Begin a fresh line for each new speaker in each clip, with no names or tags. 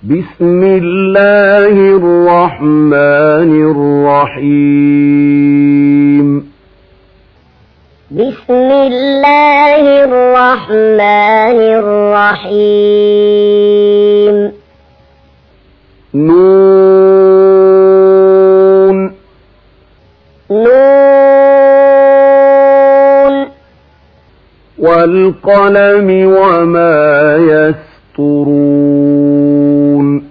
بسم الله الرحمن الرحيم
بسم الله الرحمن الرحيم
نون
نون
والقلم وما يسطرون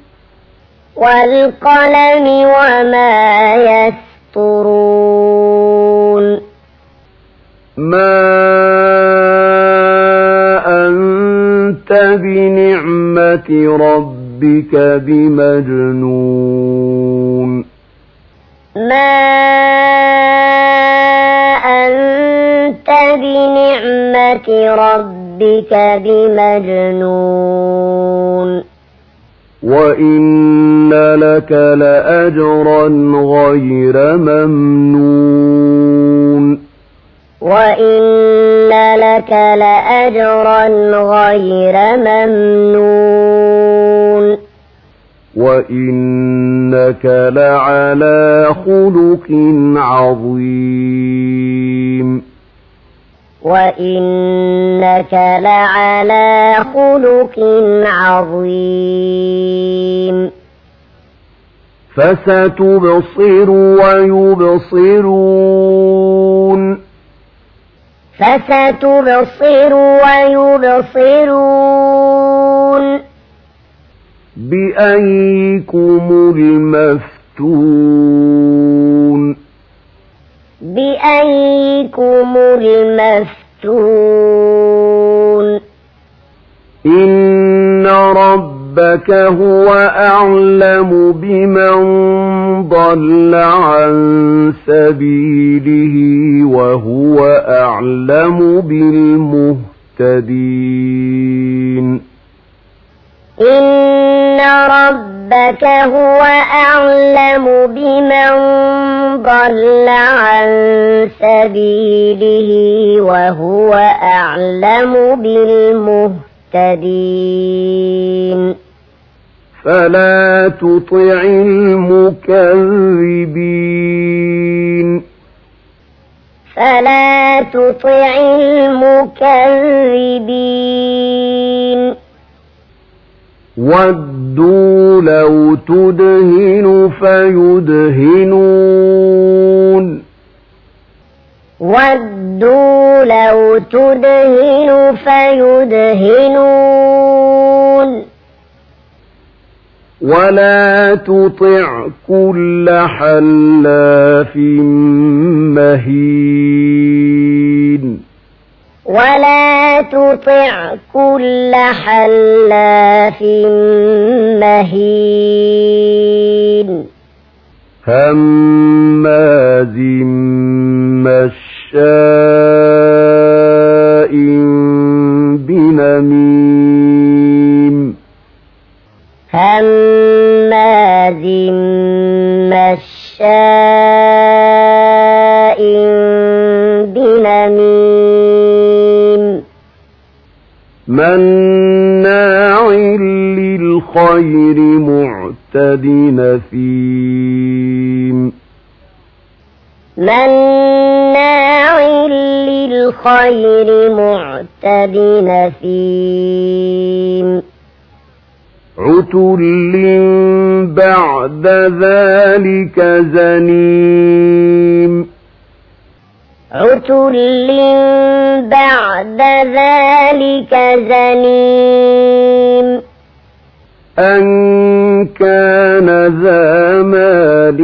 والقلم وما يسطرون
ما أنت بنعمة ربك بمجنون
ما أنت بنعمة ربك بمجنون
وإن لك لأجرا غير ممنون
وإن لك لأجرا غير ممنون
وإنك لعلى خلق عظيم
وإنك لعلى خلق عظيم
فستبصر ويبصرون
فستبصر ويبصرون
بأيكم المفتون
بأيكم المفتون
إن ربك هو أعلم بمن ضل عن سبيله وهو أعلم بالمهتدين
إن ربك هو أعلم بمن ضل عن سبيله وهو أعلم بالمهتدين
فلا تطع المكذبين
فلا تطع المكذبين
ودوا لو تدهن فيدهنون
ودوا لو تدهن فيدهنون
ولا تطع كل حلاف مهين
ولا تطع كل حلاف مهين
هماز مشاء بنميم
هماز مشاء بنميم
مناع للخير معتد نثيم
مناع للخير معتد نثيم
عتل بعد ذلك زنيم
عتل بعد ذلك زنيم
أن كان ذا مال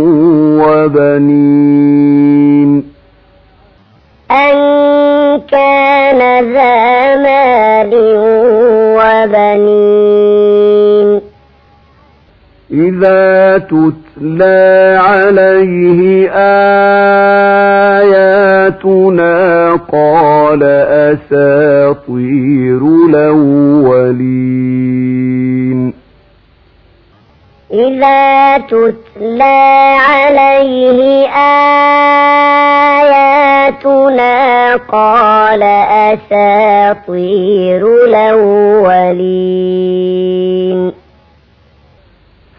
وبنين
أن كان ذا مال وبنين
إذا تتلى عليه آياتنا قال أساطير الأولين
إذا تتلى عليه آياتنا قال أساطير الأولين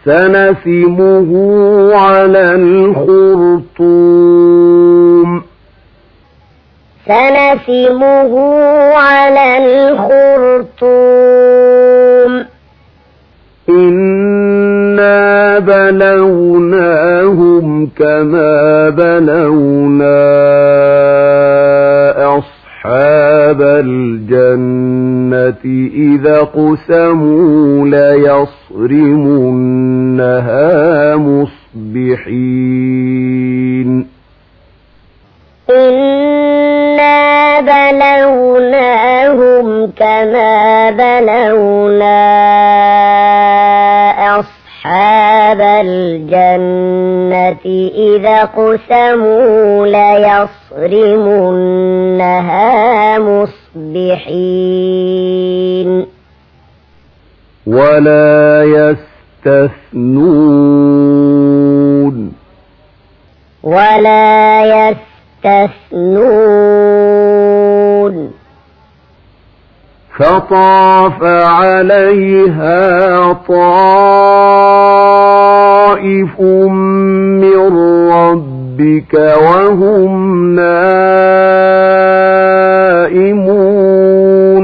سنسمه على الخرطوم
سنسمه على الخرطوم
إنا بلوناهم كما بلونا أصحاب الجنة إذا قسموا ليصرمنها مصبحين
إنا بلوناهم كما بلونا أصحاب الجنة إذا قسموا ليصرمنها مصبحين
ولا يستثنون فطاف عليها طائف من ربك وهم نائمون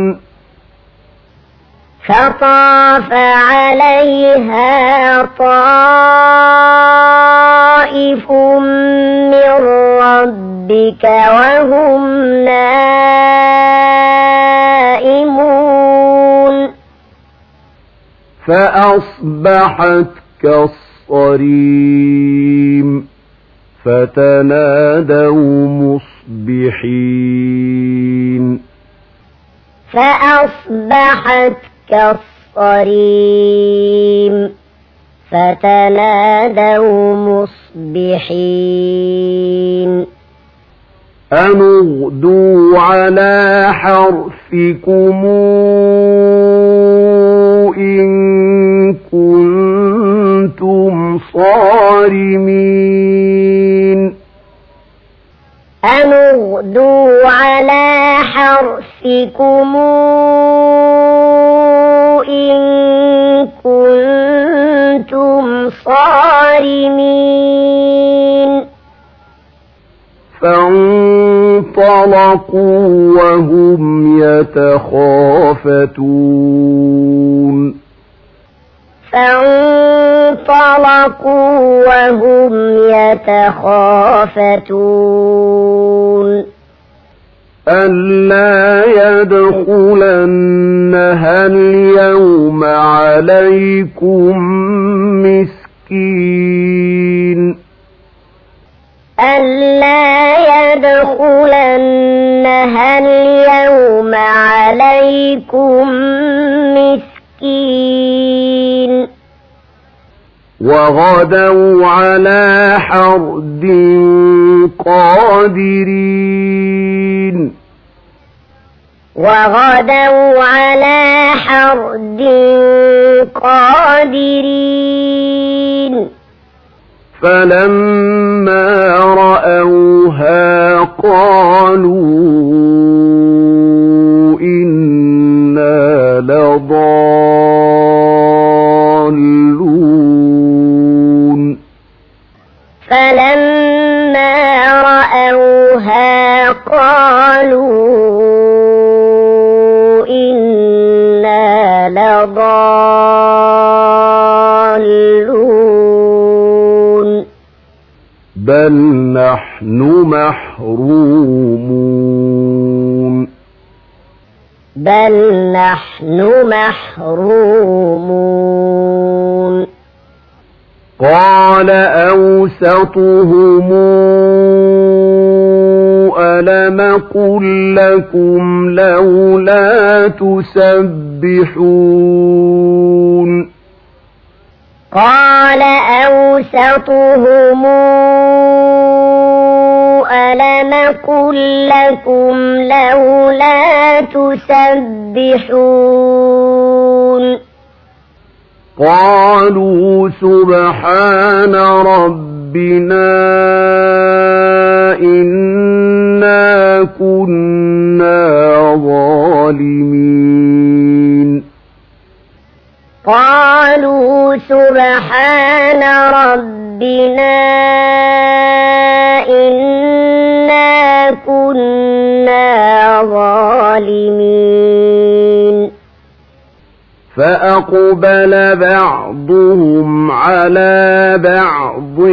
فطاف عليها طائف من ربك وهم نائمون
فأصبحت كالصريم فتنادوا مصبحين
فأصبحت كالصريم فتنادوا مصبحين
أن اغدوا على حرثكم إن كنتم صارمين
أن اغدوا على حرثكم إن كنتم صارمين
فانطلقوا وهم يتخافتون ألا يدخلنها اليوم عليكم مسكين
ألا يدخلنها اليوم عليكم مسكين
وغدوا على حرد قادرين
وغدوا على حرد قادرين
فلما رأوها قالوا إنا لضالون
فلما رأوها قالوا إنا لضالون
بل نحن محرومون
بل نحن محرومون
قال أوسطهم ألم قل لكم لولا تسبحون
قال أوسطهم ألم قل لكم لولا تسبحون
قالوا سبحان ربنا إنا كنا ظالمين
قالوا سبحان ربنا إنا كنا ظالمين
فأقبل بعضهم على بعض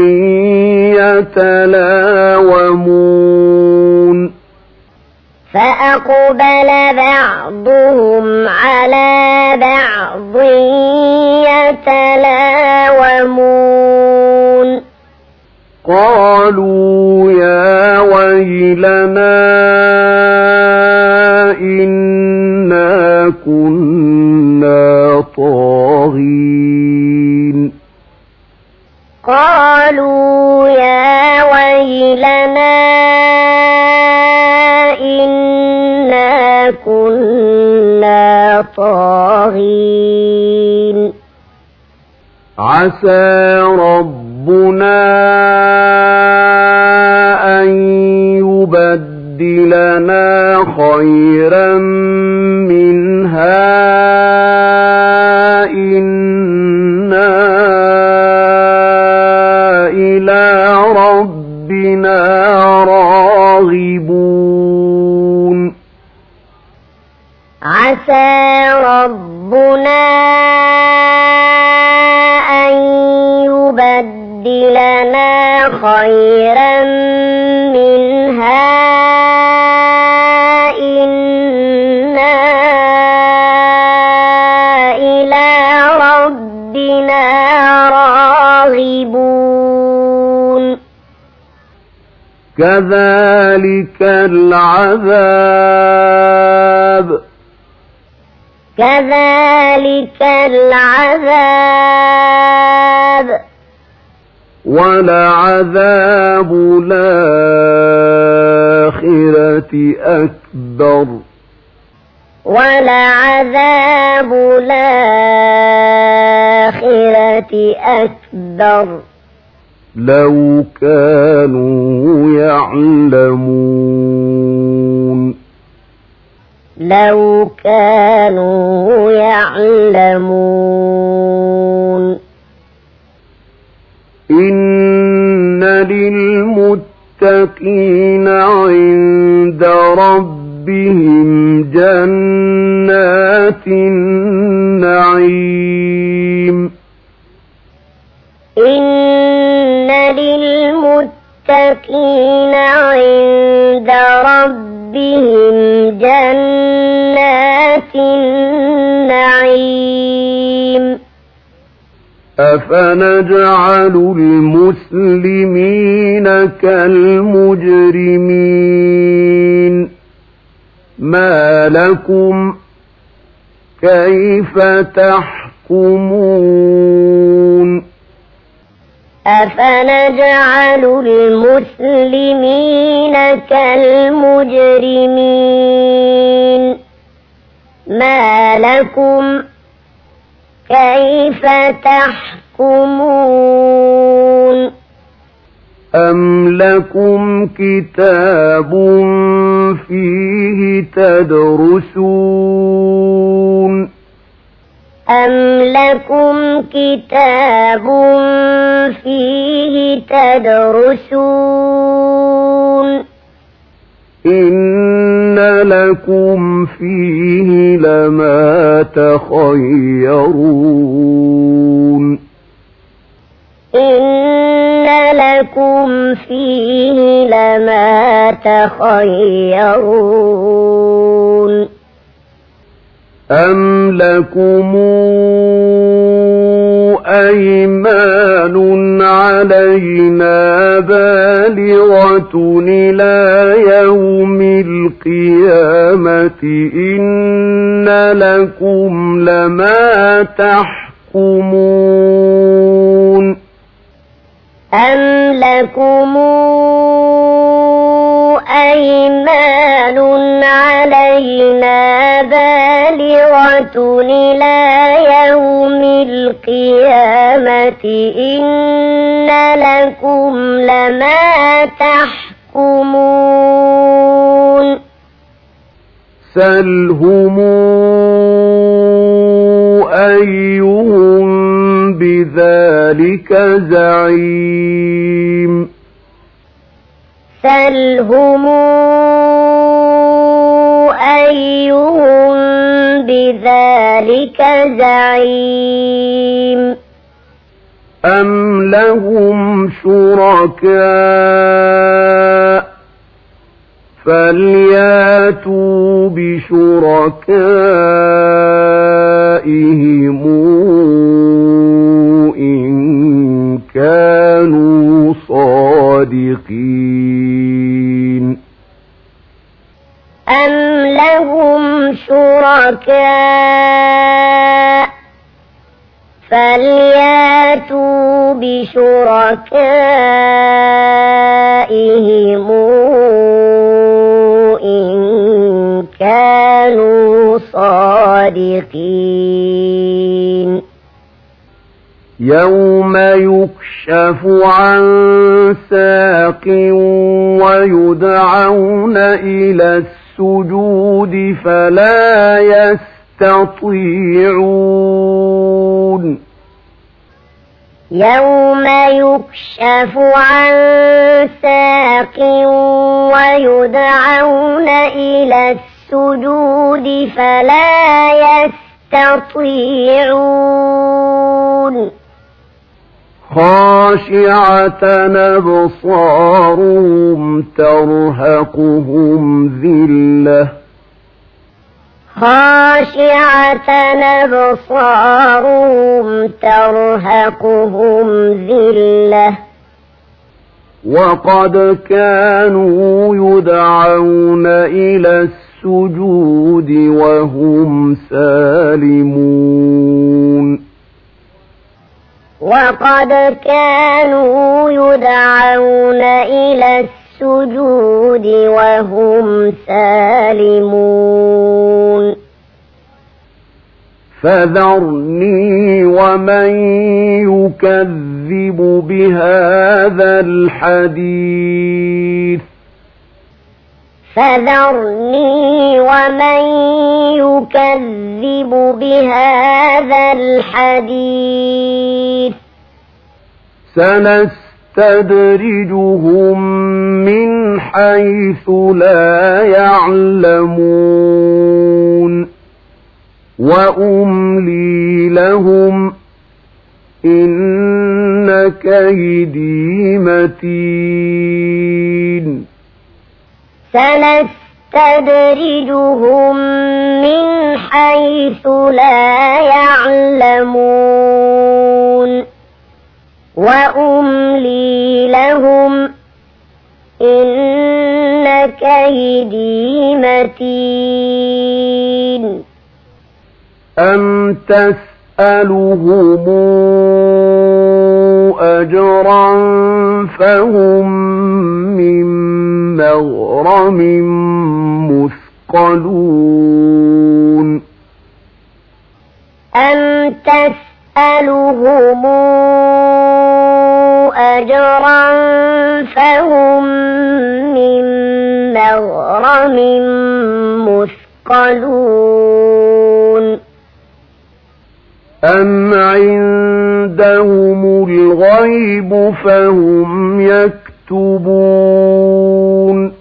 يتلاومون
فأقبل بعضهم على بعض يتلاومون
قالوا يا ويلنا إنا كنا طاغين
قالوا يا ويلنا إنا كنا طاغين
عسى ربنا أن يبدلنا خيرا منها إنا إلى ربنا راغبون
عسى ربنا أن يبدلنا خيرا منها إنا إلى ربنا راغبون
كذلك العذاب ولعذاب الآخرة أكبر لو كانوا يعلمون إن للمتقين عند ربهم جنات النعيم
إن للمتقين عند ربهم جنات النعيم
أفنجعل المسلمين كالمجرمين ما لكم كيف تحكمون
أفنجعل المسلمين كالمجرمين ما لكم كيف تحكمون
أم لكم كتاب فيه تدرسون إن لكم فيه لما تخيرون أم لكم أيمان علينا بالغة إلى يوم القيامة إن لكم لما تحكمون
أم لكم أيمان علينا بالغة إلى يوم القيامة إن لكم لما تحكمون
سلهم أيهم بذلك زعيم
سلهم أيهم بذلك زعيم
أم لهم شركاء فلياتوا بشركائهم إن كانوا صادقين
أم لهم شركاء فلياتوا بشركائهم إن كانوا صادقين
يوم يكشف عن ساق ويدعون إلى السجود فلا يستطيعون
يوم يكشف عن ساق ويدعون إلى السجود فلا يستطيعون
خاشعة أبصارهم ترهقهم ذلة
خاشعة أبصارهم ترهقهم ذلة
وقد كانوا يدعون إلى السجود وهم سالمون
وقد كانوا يدعون إلى السجود وهم سالمون
فذرني ومن يكذب بهذا الحديث
فذرني ومن يكذب بهذا الحديث
سنستدرجهم من حيث لا يعلمون وأملي لهم إن كيدي متين
سنستدرجهم من حيث لا يعلمون وأملي لهم إن كيدي متين
أم تسألهم أجرا فهم من مغرم مثقلون
أم تسألهم أجرا فهم من مغرم مثقلون
أم عندهم الغيب فهم يكتبون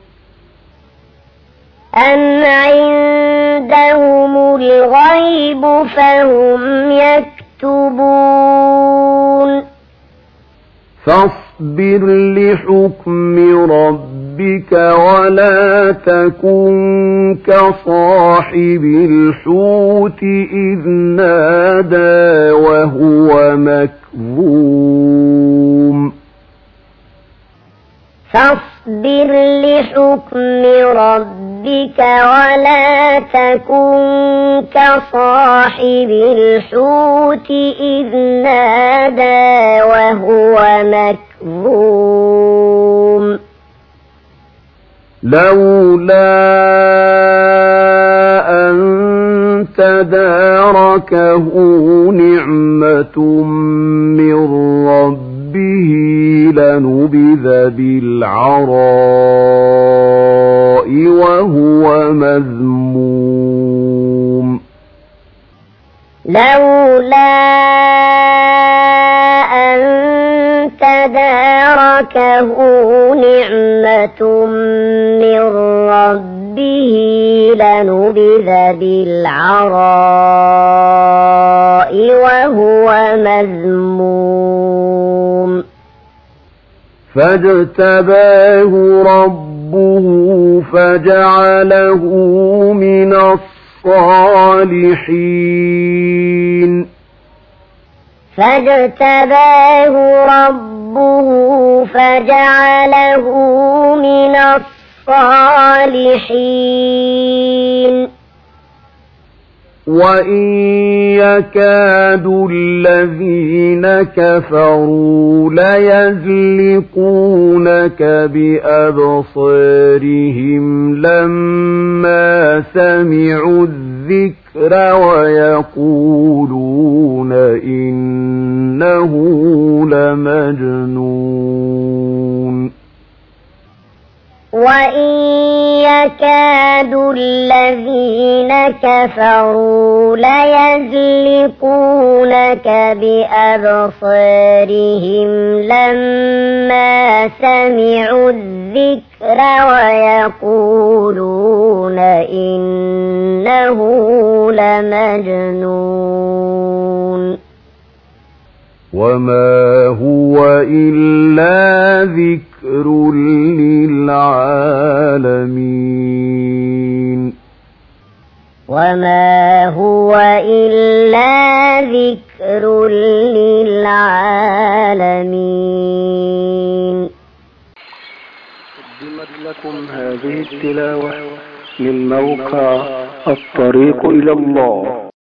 أم عندهم الغيب فهم يكتبون
فاصبر لحكم ربك ولا تكن كصاحب الحوت إذ نادى وهو مكظوم
فاصبر لحكم ربك ولا تكن كصاحب الحوت إذ نادى وهو مكظوم
لولا أن تداركه نعمة من ربه لنبذ بالعراء وهو مذموم
لولا أن تداركه نعمة من ربه لنبذ بالعراء وهو مذموم
فاجتباه ربه فجعله من الصالحين
فاجتباه ربه فجعله من الصالحين
وإن يكاد الذين كفروا ليزلقونك بأبصارهم لما سمعوا الذكر ويقولون إنه لمجنون
وإن يكاد الذين كفروا ليزلقونك بأبصارهم لما سمعوا الذكر ويقولون إنه لمجنون
وما هو إلا ذكر للعالمين
وما هو إلا ذكر للعالمين.
قدمت لكم هذه التلاوة من موقع الطريق إلى الله.